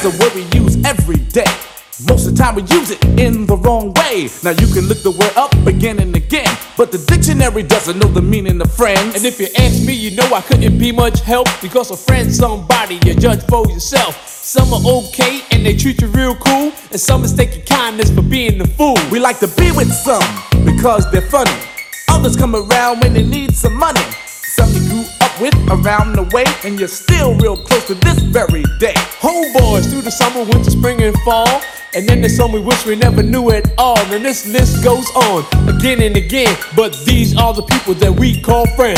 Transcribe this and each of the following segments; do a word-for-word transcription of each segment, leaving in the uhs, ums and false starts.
a word we use every day. Most of the time we use it in the wrong way. Now you can look the word up again and again, but the dictionary doesn't know the meaning of friends. And if you ask me, you know I couldn't be much help, because a friend's somebody you judge for yourself. Some are okay and they treat you real cool, and some mistake your kindness for being the fool. We like to be with some because they're funny. Others come around when they need some money. Some you grew up with around the way, and you're still real close to this very day. Homeboys through the summer, winter, spring, and fall. And then there's some we wish we never knew at all. And this list goes on again and again, but these are the people that we call friends.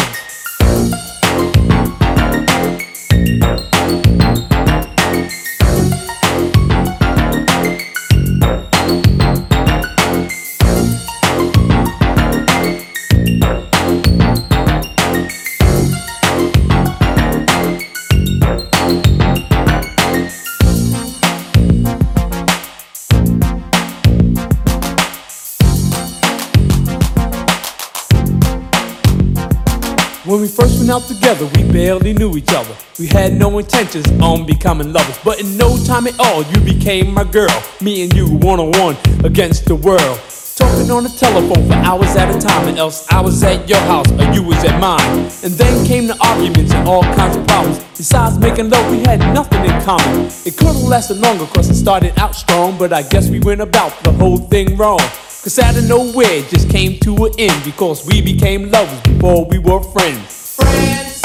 When we first went out together, we barely knew each other. We had no intentions on becoming lovers, but in no time at all, you became my girl. Me and you one-on-one against the world, talking on the telephone for hours at a time, and else I was at your house or you was at mine. And then came the arguments and all kinds of problems. Besides making love, we had nothing in common. It could've lasted longer cause it started out strong, but I guess we went about the whole thing wrong. Cause out of nowhere it just came to an end, because we became lovers before we were friends. Friends,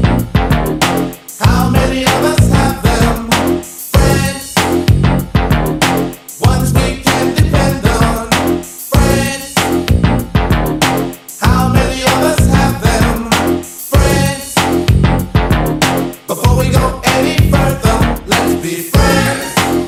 how many of us have them? Friends, ones we can depend on. Friends, how many of us have them? Friends, before we go any further, let's be friends.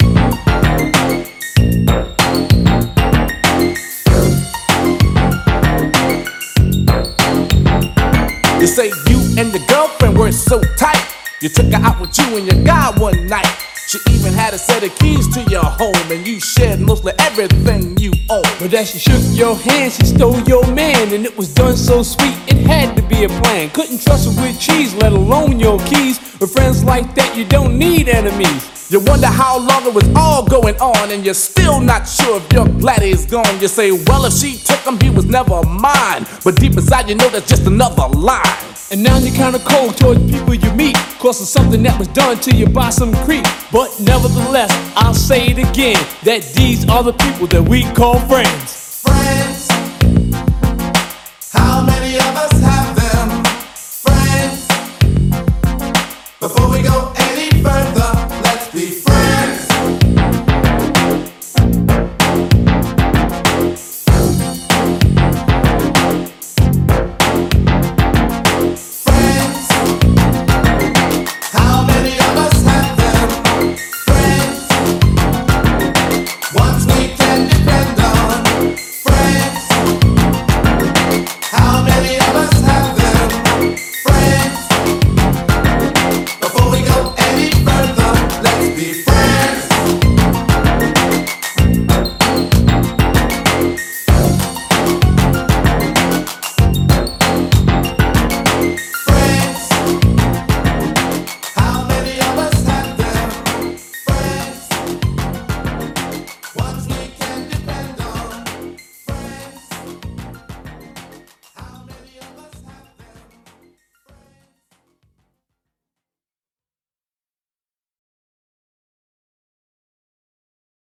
You say you and your girlfriend were so tight, you took her out with you and your guy one night. She even had a set of keys to your home, and you shared mostly everything you own. But as she shook your hand, she stole your man, and it was done so sweet, it had to be a plan. Couldn't trust her with cheese, let alone your keys. With friends like that, you don't need enemies. You wonder how long it was all going on, and you're still not sure if your glad he's gone. You say, well, if she took him, he was never mine. But deep inside you know that's just another lie. And now you're kinda cold towards people you meet, cause of something that was done to you by some creep. But nevertheless, I'll say it again, that these are the people that we call friends.